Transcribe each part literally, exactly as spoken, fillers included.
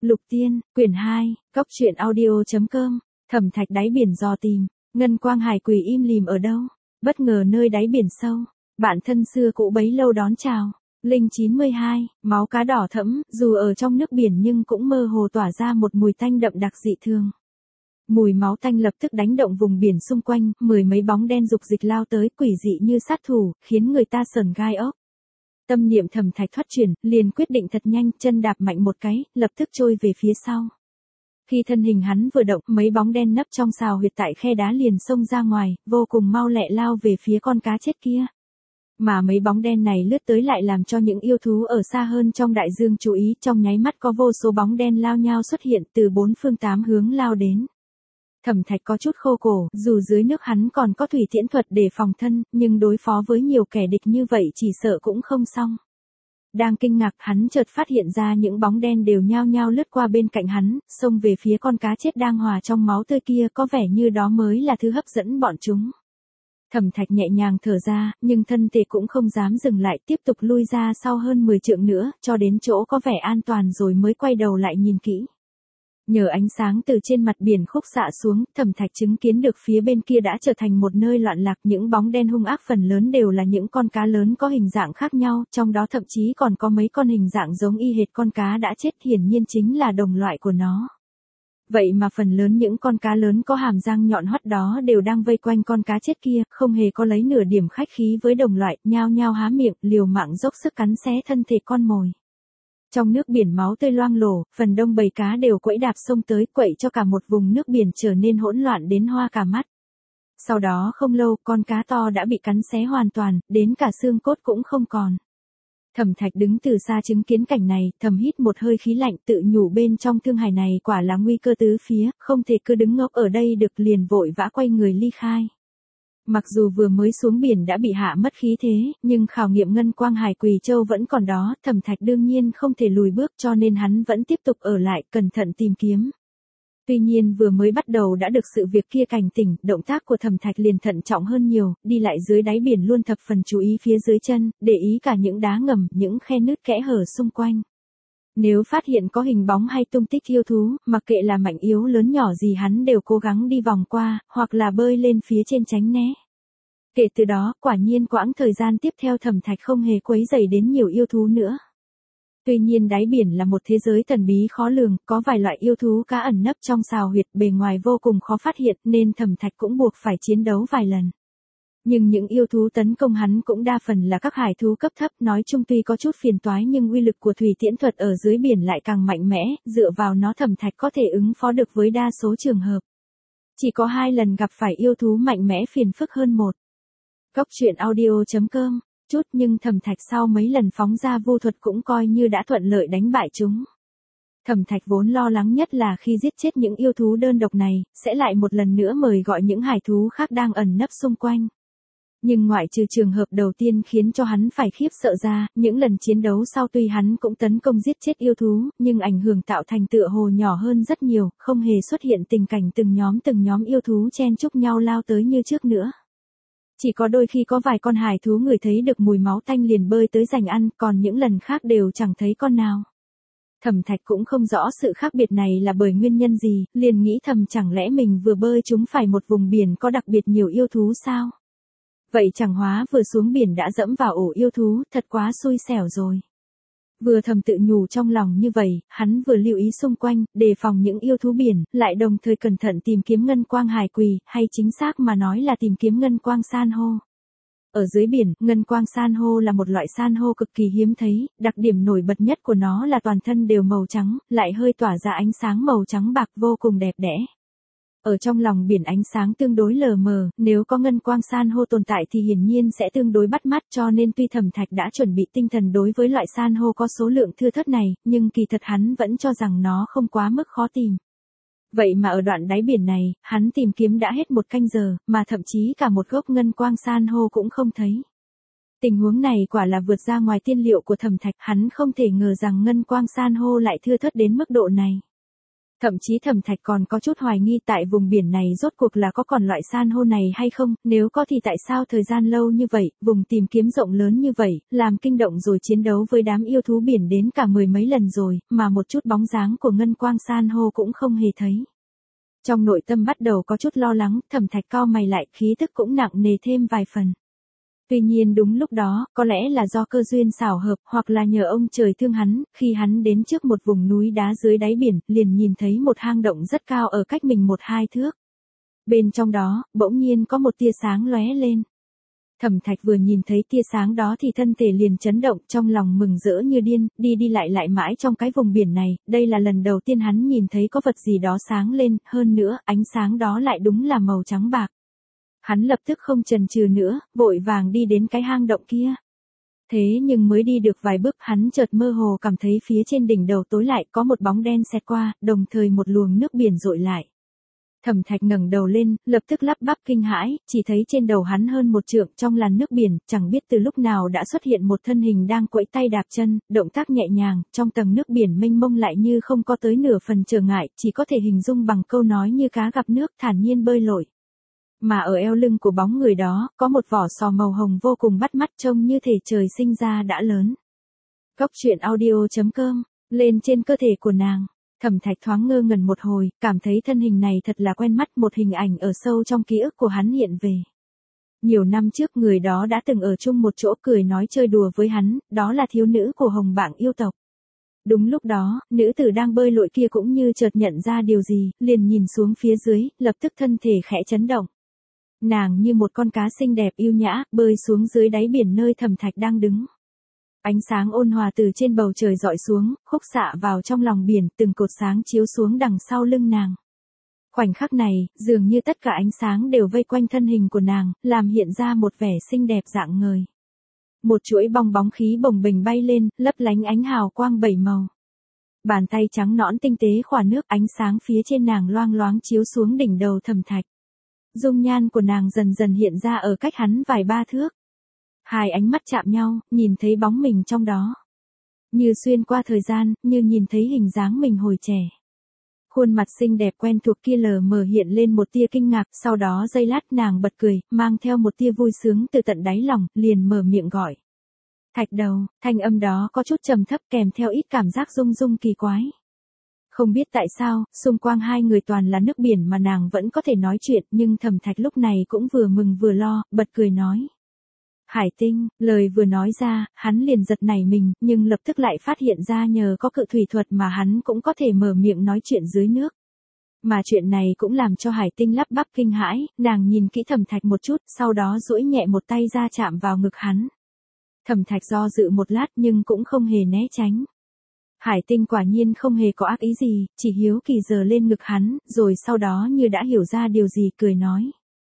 Lục Tiên, quyển hai, cốc truyện audio chấm com, Thẩm Thạch đáy biển dò tìm, ngân quang hải quỷ im lìm ở đâu, bất ngờ nơi đáy biển sâu, bạn thân xưa cũ bấy lâu đón chào. Linh chín mươi hai, máu cá đỏ thẫm, dù ở trong nước biển nhưng cũng mơ hồ tỏa ra một mùi tanh đậm đặc dị thường. Mùi máu tanh lập tức đánh động vùng biển xung quanh, mười mấy bóng đen dục dịch lao tới quỷ dị như sát thủ, khiến người ta sởn gai ốc. Tâm niệm Thẩm Thạch thoát chuyển, liền quyết định thật nhanh, chân đạp mạnh một cái, lập tức trôi về phía sau. Khi thân hình hắn vừa động, mấy bóng đen nấp trong sào huyệt tại khe đá liền xông ra ngoài, vô cùng mau lẹ lao về phía con cá chết kia. Mà mấy bóng đen này lướt tới lại làm cho những yêu thú ở xa hơn trong đại dương chú ý, trong nháy mắt có vô số bóng đen lao nhau xuất hiện từ bốn phương tám hướng lao đến. Thẩm Thạch có chút khô cổ, dù dưới nước hắn còn có thủy tiễn thuật để phòng thân, nhưng đối phó với nhiều kẻ địch như vậy chỉ sợ cũng không xong. Đang kinh ngạc, hắn chợt phát hiện ra những bóng đen đều nhao nhao lướt qua bên cạnh hắn, xông về phía con cá chết đang hòa trong máu tươi kia, có vẻ như đó mới là thứ hấp dẫn bọn chúng. Thẩm Thạch nhẹ nhàng thở ra, nhưng thân thể cũng không dám dừng lại, tiếp tục lui ra sau hơn mười trượng nữa, cho đến chỗ có vẻ an toàn rồi mới quay đầu lại nhìn kỹ. Nhờ ánh sáng từ trên mặt biển khúc xạ xuống, Thẩm Thạch chứng kiến được phía bên kia đã trở thành một nơi loạn lạc, những bóng đen hung ác phần lớn đều là những con cá lớn có hình dạng khác nhau, trong đó thậm chí còn có mấy con hình dạng giống y hệt con cá đã chết, hiển nhiên chính là đồng loại của nó. Vậy mà phần lớn những con cá lớn có hàm răng nhọn hoắt đó đều đang vây quanh con cá chết kia, không hề có lấy nửa điểm khách khí với đồng loại, nhao nhao há miệng, liều mạng dốc sức cắn xé thân thể con mồi. Trong nước biển máu tươi loang lổ, phần đông bầy cá đều quẫy đạp xông tới, quậy cho cả một vùng nước biển trở nên hỗn loạn đến hoa cả mắt. Sau đó không lâu, con cá to đã bị cắn xé hoàn toàn, đến cả xương cốt cũng không còn. Thẩm Thạch đứng từ xa chứng kiến cảnh này, thầm hít một hơi khí lạnh, tự nhủ bên trong thương hải này quả là nguy cơ tứ phía, không thể cứ đứng ngốc ở đây được, liền vội vã quay người ly khai. Mặc dù vừa mới xuống biển đã bị hạ mất khí thế, nhưng khảo nghiệm ngân quang hải quỷ châu vẫn còn đó, Thẩm Thạch đương nhiên không thể lùi bước, cho nên hắn vẫn tiếp tục ở lại, cẩn thận tìm kiếm. Tuy nhiên vừa mới bắt đầu đã được sự việc kia cảnh tỉnh, động tác của Thẩm Thạch liền thận trọng hơn nhiều, đi lại dưới đáy biển luôn thập phần chú ý phía dưới chân, để ý cả những đá ngầm, những khe nứt kẽ hở xung quanh. Nếu phát hiện có hình bóng hay tung tích yêu thú, mặc kệ là mạnh yếu lớn nhỏ gì hắn đều cố gắng đi vòng qua, hoặc là bơi lên phía trên tránh né. Kể từ đó, quả nhiên quãng thời gian tiếp theo Thẩm Thạch không hề quấy rầy đến nhiều yêu thú nữa. Tuy nhiên đáy biển là một thế giới thần bí khó lường, có vài loại yêu thú cá ẩn nấp trong sào huyệt, bề ngoài vô cùng khó phát hiện nên Thẩm Thạch cũng buộc phải chiến đấu vài lần. Nhưng những yêu thú tấn công hắn cũng đa phần là các hải thú cấp thấp, nói chung tuy có chút phiền toái nhưng uy lực của thủy tiễn thuật ở dưới biển lại càng mạnh mẽ, dựa vào nó Thẩm Thạch có thể ứng phó được với đa số trường hợp. Chỉ có hai lần gặp phải yêu thú mạnh mẽ phiền phức hơn một. Cốc truyện audio chấm com, chút nhưng Thẩm Thạch sau mấy lần phóng ra vu thuật cũng coi như đã thuận lợi đánh bại chúng. Thẩm Thạch vốn lo lắng nhất là khi giết chết những yêu thú đơn độc này, sẽ lại một lần nữa mời gọi những hải thú khác đang ẩn nấp xung quanh. Nhưng ngoại trừ trường hợp đầu tiên khiến cho hắn phải khiếp sợ ra, những lần chiến đấu sau tuy hắn cũng tấn công giết chết yêu thú, nhưng ảnh hưởng tạo thành tựa hồ nhỏ hơn rất nhiều, không hề xuất hiện tình cảnh từng nhóm từng nhóm yêu thú chen chúc nhau lao tới như trước nữa. Chỉ có đôi khi có vài con hải thú ngửi thấy được mùi máu tanh liền bơi tới giành ăn, còn những lần khác đều chẳng thấy con nào. Thẩm Thạch cũng không rõ sự khác biệt này là bởi nguyên nhân gì, liền nghĩ thầm chẳng lẽ mình vừa bơi trúng phải một vùng biển có đặc biệt nhiều yêu thú sao? Vậy chẳng hóa vừa xuống biển đã dẫm vào ổ yêu thú, thật quá xui xẻo rồi. Vừa thầm tự nhủ trong lòng như vậy, hắn vừa lưu ý xung quanh, đề phòng những yêu thú biển, lại đồng thời cẩn thận tìm kiếm ngân quang hải quỷ, hay chính xác mà nói là tìm kiếm ngân quang san hô. Ở dưới biển, ngân quang san hô là một loại san hô cực kỳ hiếm thấy, đặc điểm nổi bật nhất của nó là toàn thân đều màu trắng, lại hơi tỏa ra ánh sáng màu trắng bạc vô cùng đẹp đẽ. Ở trong lòng biển ánh sáng tương đối lờ mờ, nếu có ngân quang san hô tồn tại thì hiển nhiên sẽ tương đối bắt mắt, cho nên tuy Thẩm Thạch đã chuẩn bị tinh thần đối với loại san hô có số lượng thưa thớt này, nhưng kỳ thật hắn vẫn cho rằng nó không quá mức khó tìm. Vậy mà ở đoạn đáy biển này, hắn tìm kiếm đã hết một canh giờ, mà thậm chí cả một gốc ngân quang san hô cũng không thấy. Tình huống này quả là vượt ra ngoài tiên liệu của Thẩm Thạch, hắn không thể ngờ rằng ngân quang san hô lại thưa thớt đến mức độ này. Thậm chí Thẩm Thạch còn có chút hoài nghi tại vùng biển này rốt cuộc là có còn loại san hô này hay không, nếu có thì tại sao thời gian lâu như vậy, vùng tìm kiếm rộng lớn như vậy, làm kinh động rồi chiến đấu với đám yêu thú biển đến cả mười mấy lần rồi, mà một chút bóng dáng của ngân quang san hô cũng không hề thấy. Trong nội tâm bắt đầu có chút lo lắng, Thẩm Thạch cau mày lại, khí tức cũng nặng nề thêm vài phần. Tuy nhiên đúng lúc đó, có lẽ là do cơ duyên xảo hợp, hoặc là nhờ ông trời thương hắn, khi hắn đến trước một vùng núi đá dưới đáy biển, liền nhìn thấy một hang động rất cao ở cách mình một hai thước. Bên trong đó, bỗng nhiên có một tia sáng lóe lên. Thẩm Thạch vừa nhìn thấy tia sáng đó thì thân thể liền chấn động, trong lòng mừng rỡ như điên, đi đi lại lại mãi trong cái vùng biển này, đây là lần đầu tiên hắn nhìn thấy có vật gì đó sáng lên, hơn nữa, ánh sáng đó lại đúng là màu trắng bạc. Hắn lập tức không chần chừ nữa, vội vàng đi đến cái hang động kia. Thế nhưng mới đi được vài bước hắn chợt mơ hồ cảm thấy phía trên đỉnh đầu tối lại có một bóng đen xẹt qua, đồng thời một luồng nước biển dội lại. Thẩm Thạch ngẩng đầu lên, lập tức lắp bắp kinh hãi, chỉ thấy trên đầu hắn hơn một trượng trong làn nước biển, chẳng biết từ lúc nào đã xuất hiện một thân hình đang quẫy tay đạp chân, động tác nhẹ nhàng, trong tầng nước biển mênh mông lại như không có tới nửa phần trở ngại, chỉ có thể hình dung bằng câu nói như cá gặp nước thản nhiên bơi lội. Mà ở eo lưng của bóng người đó, có một vỏ sò màu hồng vô cùng bắt mắt trông như thể trời sinh ra đã lớn. Cốc truyện audio chấm com, lên trên cơ thể của nàng. Thẩm Thạch thoáng ngơ ngẩn một hồi, cảm thấy thân hình này thật là quen mắt, một hình ảnh ở sâu trong ký ức của hắn hiện về. Nhiều năm trước người đó đã từng ở chung một chỗ cười nói chơi đùa với hắn, đó là thiếu nữ của Hồng Bảng yêu tộc. Đúng lúc đó, nữ tử đang bơi lội kia cũng như chợt nhận ra điều gì, liền nhìn xuống phía dưới, lập tức thân thể khẽ chấn động. Nàng như một con cá xinh đẹp yêu nhã, bơi xuống dưới đáy biển nơi Thẩm Thạch đang đứng. Ánh sáng ôn hòa từ trên bầu trời dọi xuống, khúc xạ vào trong lòng biển, từng cột sáng chiếu xuống đằng sau lưng nàng. Khoảnh khắc này, dường như tất cả ánh sáng đều vây quanh thân hình của nàng, làm hiện ra một vẻ xinh đẹp rạng ngời. Một chuỗi bong bóng khí bồng bềnh bay lên, lấp lánh ánh hào quang bảy màu. Bàn tay trắng nõn tinh tế khỏa nước, ánh sáng phía trên nàng loang loáng chiếu xuống đỉnh đầu Thẩm Thạch. Dung nhan của nàng dần dần hiện ra ở cách hắn vài ba thước. Hai ánh mắt chạm nhau, nhìn thấy bóng mình trong đó. Như xuyên qua thời gian, như nhìn thấy hình dáng mình hồi trẻ. Khuôn mặt xinh đẹp quen thuộc kia lờ mờ hiện lên một tia kinh ngạc, sau đó giây lát nàng bật cười, mang theo một tia vui sướng từ tận đáy lòng, liền mở miệng gọi. Thạch Đầu, thanh âm đó có chút trầm thấp kèm theo ít cảm giác rung rung kỳ quái. Không biết tại sao, xung quanh hai người toàn là nước biển mà nàng vẫn có thể nói chuyện, nhưng Thẩm Thạch lúc này cũng vừa mừng vừa lo, bật cười nói. Hải Tinh, lời vừa nói ra, hắn liền giật nảy mình, nhưng lập tức lại phát hiện ra nhờ có cự thủy thuật mà hắn cũng có thể mở miệng nói chuyện dưới nước. Mà chuyện này cũng làm cho Hải Tinh lắp bắp kinh hãi, nàng nhìn kỹ Thẩm Thạch một chút, sau đó duỗi nhẹ một tay ra chạm vào ngực hắn. Thẩm Thạch do dự một lát nhưng cũng không hề né tránh. Hải Tinh quả nhiên không hề có ác ý gì, chỉ hiếu kỳ giơ lên ngực hắn, rồi sau đó như đã hiểu ra điều gì cười nói.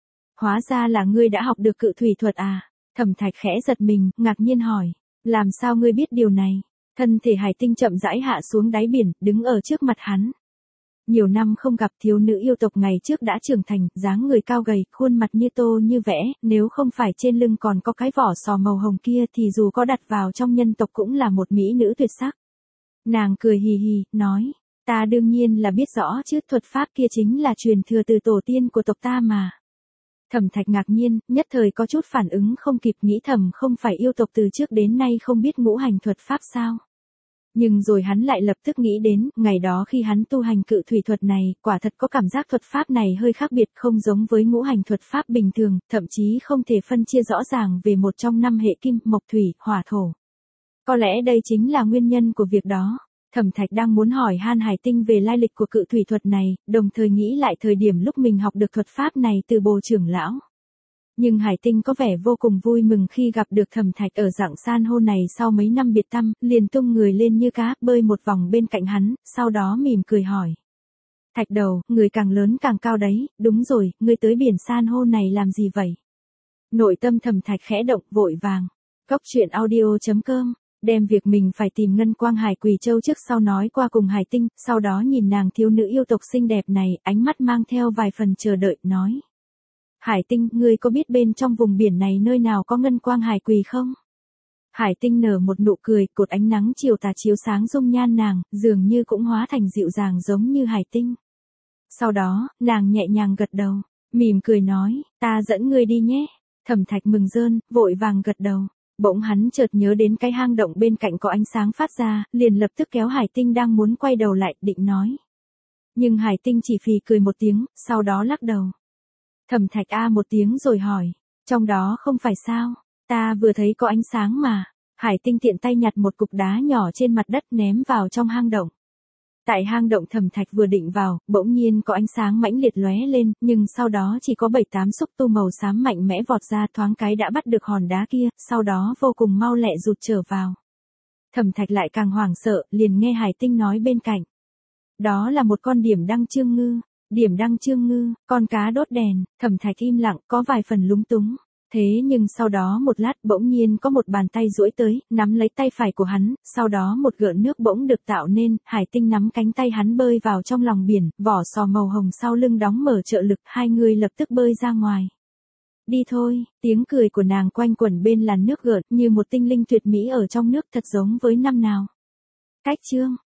Hóa ra là ngươi đã học được cự thủy thuật à? Thẩm Thạch khẽ giật mình, ngạc nhiên hỏi. Làm sao ngươi biết điều này? Thân thể Hải Tinh chậm rãi hạ xuống đáy biển, đứng ở trước mặt hắn. Nhiều năm không gặp thiếu nữ yêu tộc ngày trước đã trưởng thành, dáng người cao gầy, khuôn mặt như tô như vẽ, nếu không phải trên lưng còn có cái vỏ sò màu hồng kia thì dù có đặt vào trong nhân tộc cũng là một mỹ nữ tuyệt sắc. Nàng cười hì hì, nói, ta đương nhiên là biết rõ chứ, thuật pháp kia chính là truyền thừa từ tổ tiên của tộc ta mà. Thẩm Thạch ngạc nhiên, nhất thời có chút phản ứng không kịp, nghĩ thầm không phải yêu tộc từ trước đến nay không biết ngũ hành thuật pháp sao. Nhưng rồi hắn lại lập tức nghĩ đến, ngày đó khi hắn tu hành cự thủy thuật này, quả thật có cảm giác thuật pháp này hơi khác biệt, không giống với ngũ hành thuật pháp bình thường, thậm chí không thể phân chia rõ ràng về một trong năm hệ kim, mộc thủy, hỏa thổ. Có lẽ đây chính là nguyên nhân của việc đó. Thẩm Thạch đang muốn hỏi han Hải Tinh về lai lịch của cự thủy thuật này, đồng thời nghĩ lại thời điểm lúc mình học được thuật pháp này từ Bồ trưởng lão. Nhưng Hải Tinh có vẻ vô cùng vui mừng khi gặp được Thẩm Thạch ở dạng san hô này sau mấy năm biệt tăm, liền tung người lên như cá, bơi một vòng bên cạnh hắn, sau đó mỉm cười hỏi. Thạch Đầu, người càng lớn càng cao đấy, đúng rồi, người tới biển san hô này làm gì vậy? Nội tâm Thẩm Thạch khẽ động, vội vàng. Cốc truyện audio chấm com, đem việc mình phải tìm ngân quang hải quỳ châu trước sau nói qua cùng Hải Tinh, sau đó nhìn nàng thiếu nữ yêu tộc xinh đẹp này, ánh mắt mang theo vài phần chờ đợi, nói. Hải Tinh, ngươi có biết bên trong vùng biển này nơi nào có ngân quang hải quỳ không? Hải Tinh nở một nụ cười, cột ánh nắng chiều tà chiếu sáng dung nhan nàng, dường như cũng hóa thành dịu dàng giống như Hải Tinh. Sau đó, nàng nhẹ nhàng gật đầu, mỉm cười nói, ta dẫn ngươi đi nhé. Thẩm Thạch mừng rơn, vội vàng gật đầu. Bỗng hắn chợt nhớ đến cái hang động bên cạnh có ánh sáng phát ra, liền lập tức kéo Hải Tinh đang muốn quay đầu lại, định nói. Nhưng Hải Tinh chỉ phì cười một tiếng, sau đó lắc đầu. Thẩm Thạch a một tiếng rồi hỏi, trong đó không phải sao, ta vừa thấy có ánh sáng mà. Hải Tinh tiện tay nhặt một cục đá nhỏ trên mặt đất ném vào trong hang động. Tại hang động Thẩm Thạch vừa định vào, bỗng nhiên có ánh sáng mãnh liệt lóe lên, nhưng sau đó chỉ có bảy tám xúc tu màu xám mạnh mẽ vọt ra, thoáng cái đã bắt được hòn đá kia, sau đó vô cùng mau lẹ rụt trở vào. Thẩm Thạch lại càng hoảng sợ, liền nghe Hải Tinh nói bên cạnh. Đó là một con điểm đăng trương ngư, điểm đăng trương ngư, con cá đốt đèn. Thẩm Thạch im lặng, có vài phần lúng túng. Thế nhưng sau đó một lát bỗng nhiên có một bàn tay duỗi tới, nắm lấy tay phải của hắn, sau đó một gợn nước bỗng được tạo nên, Hải Tinh nắm cánh tay hắn bơi vào trong lòng biển, vỏ sò màu hồng sau lưng đóng mở trợ lực, hai người lập tức bơi ra ngoài. Đi thôi, tiếng cười của nàng quanh quẩn bên làn nước gợn, như một tinh linh tuyệt mỹ ở trong nước, thật giống với năm nào. Cách chương